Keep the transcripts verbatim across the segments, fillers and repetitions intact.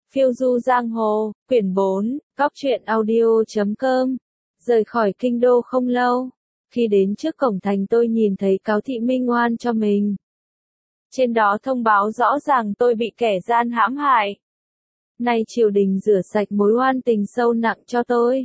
Phiêu du giang hồ, quyển bốn, góc truyện audio chấm com. Rời khỏi kinh đô không lâu, khi đến trước cổng thành tôi nhìn thấy cáo thị minh oan cho mình. Trên đó thông báo rõ ràng tôi bị kẻ gian hãm hại. Nay triều đình rửa sạch mối oan tình sâu nặng cho tôi.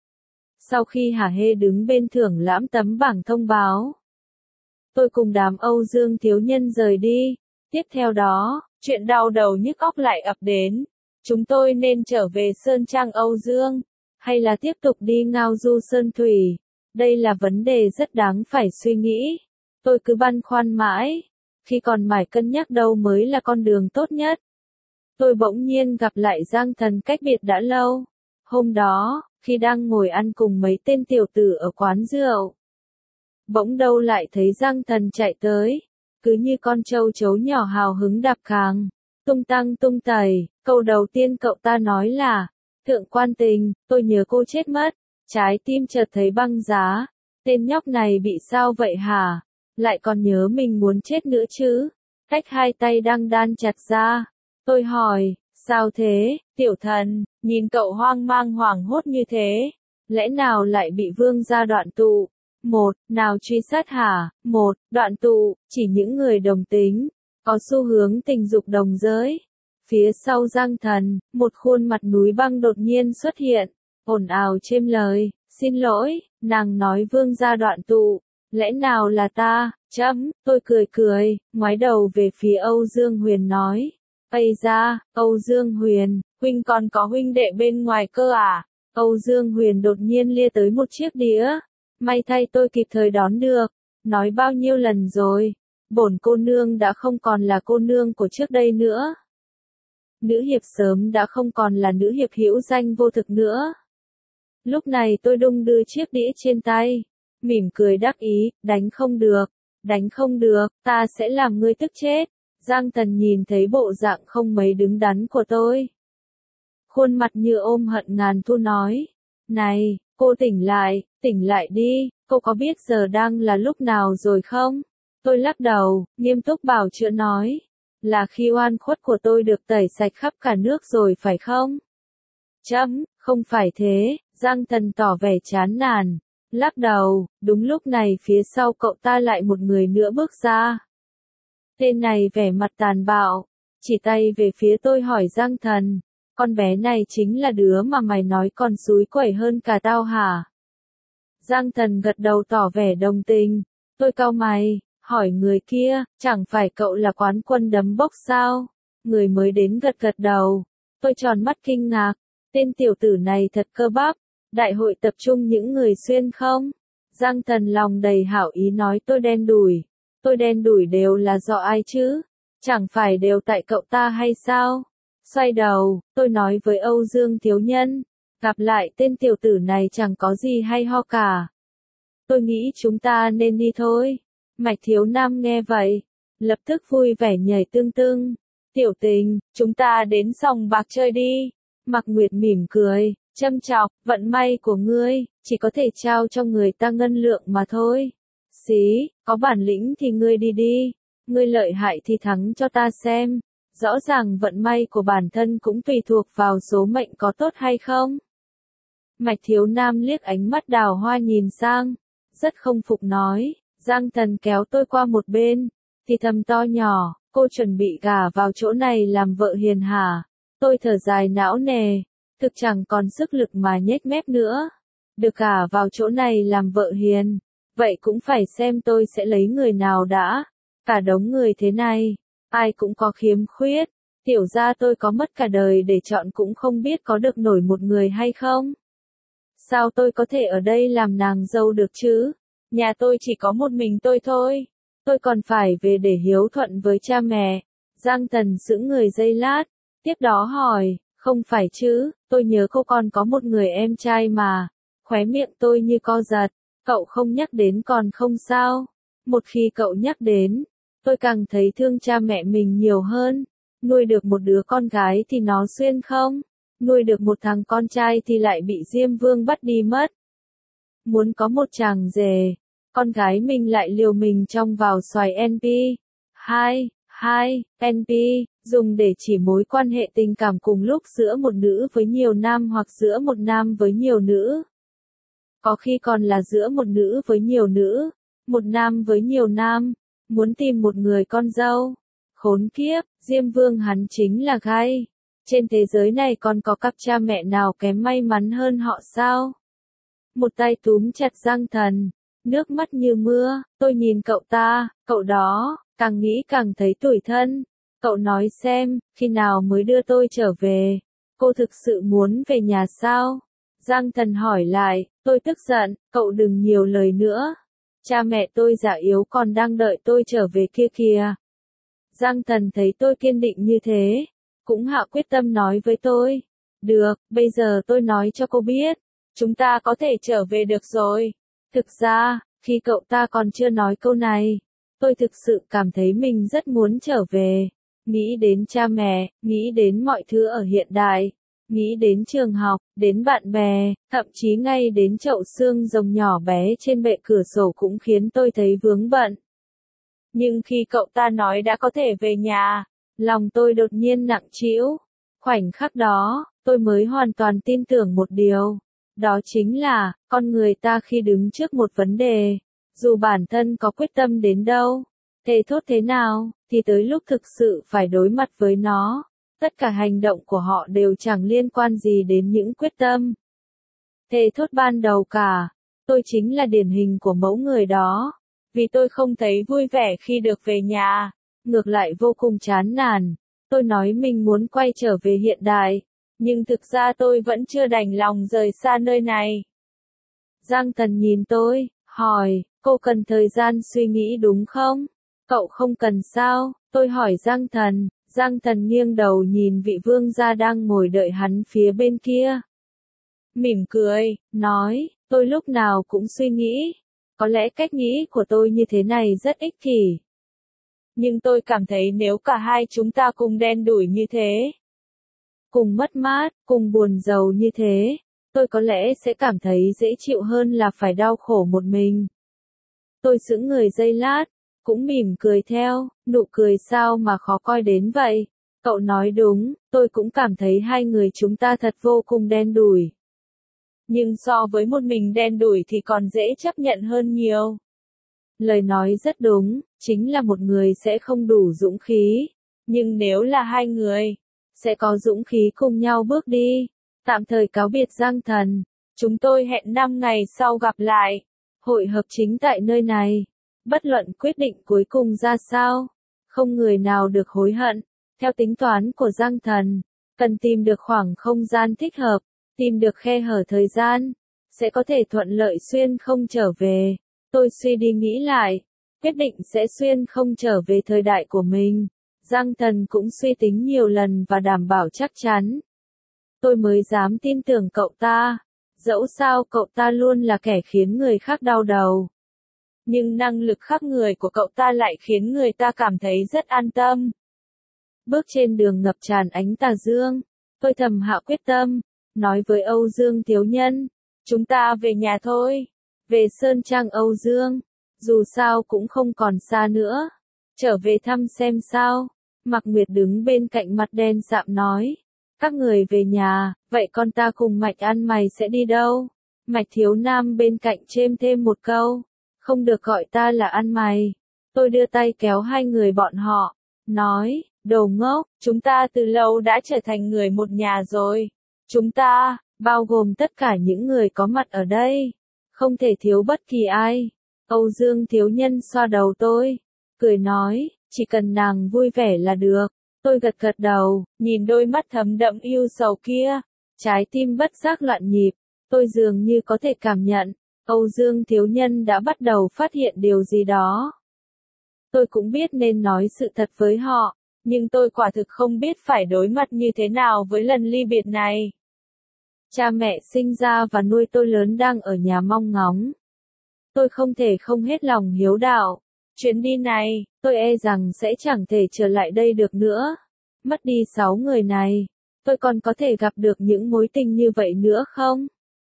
Sau khi hả hê đứng bên thưởng lãm tấm bảng thông báo, tôi cùng đám Âu Dương thiếu nhân rời đi. Tiếp theo đó, chuyện đau đầu nhức óc lại ập đến. Chúng tôi nên trở về Sơn Trang Âu Dương, hay là tiếp tục đi ngao du Sơn Thủy? Đây là vấn đề rất đáng phải suy nghĩ. Tôi cứ băn khoăn mãi, khi còn mải cân nhắc đâu mới là con đường tốt nhất. Tôi bỗng nhiên gặp lại Giang Thần cách biệt đã lâu. Hôm đó, khi đang ngồi ăn cùng mấy tên tiểu tử ở quán rượu, bỗng đâu lại thấy Giang Thần chạy tới, cứ như con trâu chấu nhỏ hào hứng đạp khàng, tung tăng tung tẩy. Câu đầu tiên cậu ta nói là, thượng quan tình, tôi nhớ cô chết mất. Trái tim chợt thấy băng giá, tên nhóc này bị sao vậy hả? Lại còn nhớ mình muốn chết nữa chứ? Cách hai tay đang đan chặt ra. Tôi hỏi, sao thế, tiểu thần, nhìn cậu hoang mang hoảng hốt như thế, lẽ nào lại bị vương gia đoạn tụ? Một, nào truy sát hả? Một, đoạn tụ, chỉ những người đồng tính, có xu hướng tình dục đồng giới. Phía sau Giang Thần, một khuôn mặt núi băng đột nhiên xuất hiện, ồn ào chêm lời, xin lỗi, nàng nói vương gia đoạn tụ, lẽ nào là ta, chấm, tôi cười cười, ngoái đầu về phía Âu Dương Huyền nói, ây da, Âu Dương Huyền, huynh còn có huynh đệ bên ngoài cơ à? Âu Dương Huyền đột nhiên lia tới một chiếc đĩa, may thay tôi kịp thời đón được, nói bao nhiêu lần rồi, bổn cô nương đã không còn là cô nương của trước đây nữa. Nữ hiệp sớm đã không còn là nữ hiệp hữu danh vô thực nữa. Lúc này tôi đung đưa chiếc đĩa trên tay, mỉm cười đắc ý, đánh không được, đánh không được, ta sẽ làm ngươi tức chết. Giang Thần nhìn thấy bộ dạng không mấy đứng đắn của tôi, khuôn mặt như ôm hận ngàn thu nói, này, cô tỉnh lại, tỉnh lại đi, cô có biết giờ đang là lúc nào rồi không? Tôi lắc đầu, nghiêm túc bảo chữa nói, là khi oan khuất của tôi được tẩy sạch khắp cả nước rồi phải không? Chấm, không phải thế, Giang Thần tỏ vẻ chán nản, lắc đầu. Đúng lúc này phía sau cậu ta lại một người nữa bước ra. Tên này vẻ mặt tàn bạo, chỉ tay về phía tôi hỏi Giang Thần, con bé này chính là đứa mà mày nói còn xúi quẩy hơn cả tao hả? Giang Thần gật đầu tỏ vẻ đồng tình, tôi cau mày, hỏi người kia, chẳng phải cậu là quán quân đấm bốc sao? Người mới đến gật gật đầu, tôi tròn mắt kinh ngạc, tên tiểu tử này thật cơ bắp, đại hội tập trung những người xuyên không? Giang Thần lòng đầy hảo ý nói tôi đen đủi, tôi đen đủi đều là do ai chứ? Chẳng phải đều tại cậu ta hay sao? Xoay đầu, tôi nói với Âu Dương thiếu nhân, gặp lại tên tiểu tử này chẳng có gì hay ho cả. Tôi nghĩ chúng ta nên đi thôi. Mạch Thiếu Nam nghe vậy, lập tức vui vẻ nhảy tưng tưng. Tiểu Tình, chúng ta đến sòng bạc chơi đi. Mạc Nguyệt mỉm cười, châm chọc, vận may của ngươi, chỉ có thể trao cho người ta ngân lượng mà thôi. Xí, có bản lĩnh thì ngươi đi đi, ngươi lợi hại thì thắng cho ta xem. Rõ ràng vận may của bản thân cũng tùy thuộc vào số mệnh có tốt hay không. Mạch Thiếu Nam liếc ánh mắt đào hoa nhìn sang, rất không phục nói. Giang Thần kéo tôi qua một bên, thì thầm to nhỏ, cô chuẩn bị gả vào chỗ này làm vợ hiền hả? Tôi thở dài não nề, thực chẳng còn sức lực mà nhếch mép nữa. Được gả vào chỗ này làm vợ hiền, vậy cũng phải xem tôi sẽ lấy người nào đã. Cả đống người thế này, ai cũng có khiếm khuyết, tiểu ra tôi có mất cả đời để chọn cũng không biết có được nổi một người hay không. Sao tôi có thể ở đây làm nàng dâu được chứ? Nhà tôi chỉ có một mình tôi thôi. Tôi còn phải về để hiếu thuận với cha mẹ. Giang Thần sững người giây lát, tiếp đó hỏi, không phải chứ, tôi nhớ cô còn có một người em trai mà. Khóe miệng tôi như co giật, cậu không nhắc đến còn không sao. Một khi cậu nhắc đến, tôi càng thấy thương cha mẹ mình nhiều hơn. Nuôi được một đứa con gái thì nó xuyên không? Nuôi được một thằng con trai thì lại bị Diêm Vương bắt đi mất. Muốn có một chàng rể, con gái mình lại liều mình trong vào xoài en pê. Hai, hai. en pê, dùng để chỉ mối quan hệ tình cảm cùng lúc giữa một nữ với nhiều nam hoặc giữa một nam với nhiều nữ. Có khi còn là giữa một nữ với nhiều nữ, một nam với nhiều nam, muốn tìm một người con dâu. Khốn kiếp, Diêm Vương hắn chính là gay. Trên thế giới này còn có cặp cha mẹ nào kém may mắn hơn họ sao? Một tay túm chặt Giang Thần, nước mắt như mưa, tôi nhìn cậu ta, cậu đó, càng nghĩ càng thấy tủi thân. Cậu nói xem, khi nào mới đưa tôi trở về? Cô thực sự muốn về nhà sao? Giang Thần hỏi lại, tôi tức giận, cậu đừng nhiều lời nữa. Cha mẹ tôi già yếu còn đang đợi tôi trở về kia kìa. Giang Thần thấy tôi kiên định như thế, cũng hạ quyết tâm nói với tôi. Được, bây giờ tôi nói cho cô biết, chúng ta có thể trở về được rồi. Thực ra, khi cậu ta còn chưa nói câu này, tôi thực sự cảm thấy mình rất muốn trở về. Nghĩ đến cha mẹ, nghĩ đến mọi thứ ở hiện đại, nghĩ đến trường học, đến bạn bè, thậm chí ngay đến chậu xương rồng nhỏ bé trên bệ cửa sổ cũng khiến tôi thấy vướng bận. Nhưng khi cậu ta nói đã có thể về nhà, lòng tôi đột nhiên nặng trĩu. Khoảnh khắc đó, tôi mới hoàn toàn tin tưởng một điều. Đó chính là, con người ta khi đứng trước một vấn đề, dù bản thân có quyết tâm đến đâu, thề thốt thế nào, thì tới lúc thực sự phải đối mặt với nó, tất cả hành động của họ đều chẳng liên quan gì đến những quyết tâm thề thốt ban đầu cả. Tôi chính là điển hình của mẫu người đó. Vì tôi không thấy vui vẻ khi được về nhà, ngược lại vô cùng chán nản. Tôi nói mình muốn quay trở về hiện đại, nhưng thực ra tôi vẫn chưa đành lòng rời xa nơi này. Giang Thần nhìn tôi, hỏi, cô cần thời gian suy nghĩ đúng không? Cậu không cần sao? Tôi hỏi Giang Thần. Giang Thần nghiêng đầu nhìn vị vương gia đang ngồi đợi hắn phía bên kia. Mỉm cười, nói, tôi lúc nào cũng suy nghĩ. Có lẽ cách nghĩ của tôi như thế này rất ích kỷ. Nhưng tôi cảm thấy nếu cả hai chúng ta cùng đen đủi như thế, cùng mất mát, cùng buồn rầu như thế, tôi có lẽ sẽ cảm thấy dễ chịu hơn là phải đau khổ một mình. Tôi sững người giây lát, cũng mỉm cười theo, nụ cười sao mà khó coi đến vậy. Cậu nói đúng, tôi cũng cảm thấy hai người chúng ta thật vô cùng đen đủi. Nhưng so với một mình đen đủi thì còn dễ chấp nhận hơn nhiều. Lời nói rất đúng, chính là một người sẽ không đủ dũng khí. Nhưng nếu là hai người, sẽ có dũng khí cùng nhau bước đi. Tạm thời cáo biệt Giang Thần. Chúng tôi hẹn năm ngày sau gặp lại. Hội hợp chính tại nơi này. Bất luận quyết định cuối cùng ra sao, không người nào được hối hận. Theo tính toán của Giang Thần, cần tìm được khoảng không gian thích hợp, tìm được khe hở thời gian, sẽ có thể thuận lợi xuyên không trở về. Tôi suy đi nghĩ lại, quyết định sẽ xuyên không trở về thời đại của mình. Giang Thần cũng suy tính nhiều lần và đảm bảo chắc chắn. Tôi mới dám tin tưởng cậu ta. Dẫu sao cậu ta luôn là kẻ khiến người khác đau đầu. Nhưng năng lực khác người của cậu ta lại khiến người ta cảm thấy rất an tâm. Bước trên đường ngập tràn ánh tà dương, tôi thầm hạ quyết tâm, nói với Âu Dương thiếu nhân, chúng ta về nhà thôi, về Sơn Trang Âu Dương, dù sao cũng không còn xa nữa, trở về thăm xem sao. Mạc Nguyệt đứng bên cạnh mặt đen sạm nói, các người về nhà, vậy con ta cùng Mạch Ăn Mày sẽ đi đâu? Mạch Thiếu Nam bên cạnh chêm thêm một câu, không được gọi ta là Ăn Mày. Tôi đưa tay kéo hai người bọn họ, nói, đồ ngốc, chúng ta từ lâu đã trở thành người một nhà rồi. Chúng ta, bao gồm tất cả những người có mặt ở đây, không thể thiếu bất kỳ ai. Âu Dương thiếu nhân xoa đầu tôi, cười nói, chỉ cần nàng vui vẻ là được. Tôi gật gật đầu, nhìn đôi mắt thấm đẫm yêu sầu kia, trái tim bất giác loạn nhịp. Tôi dường như có thể cảm nhận, Âu Dương thiếu nhân đã bắt đầu phát hiện điều gì đó. Tôi cũng biết nên nói sự thật với họ, nhưng tôi quả thực không biết phải đối mặt như thế nào với lần ly biệt này. Cha mẹ sinh ra và nuôi tôi lớn đang ở nhà mong ngóng. Tôi không thể không hết lòng hiếu đạo. Chuyến đi này, tôi e rằng sẽ chẳng thể trở lại đây được nữa. Mất đi sáu người này, tôi còn có thể gặp được những mối tình như vậy nữa không?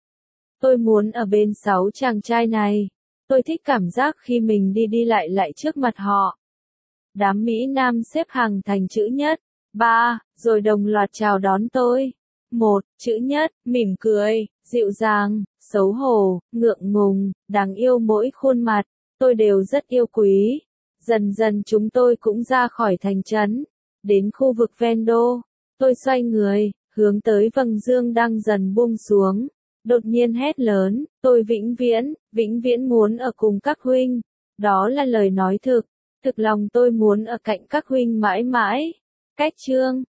Tôi muốn ở bên sáu chàng trai này. Tôi thích cảm giác khi mình đi đi lại lại trước mặt họ. Đám Mỹ Nam xếp hàng thành chữ nhất. Ba, rồi đồng loạt chào đón tôi. Một, chữ nhất, mỉm cười, dịu dàng, xấu hổ, ngượng ngùng, đáng yêu mỗi khuôn mặt, tôi đều rất yêu quý. Dần dần chúng tôi cũng ra khỏi thành trấn, đến khu vực ven đô. Tôi xoay người, hướng tới vầng dương đang dần buông xuống. Đột nhiên hét lớn, tôi vĩnh viễn, vĩnh viễn muốn ở cùng các huynh. Đó là lời nói thực, thực lòng tôi muốn ở cạnh các huynh mãi mãi. Cách chương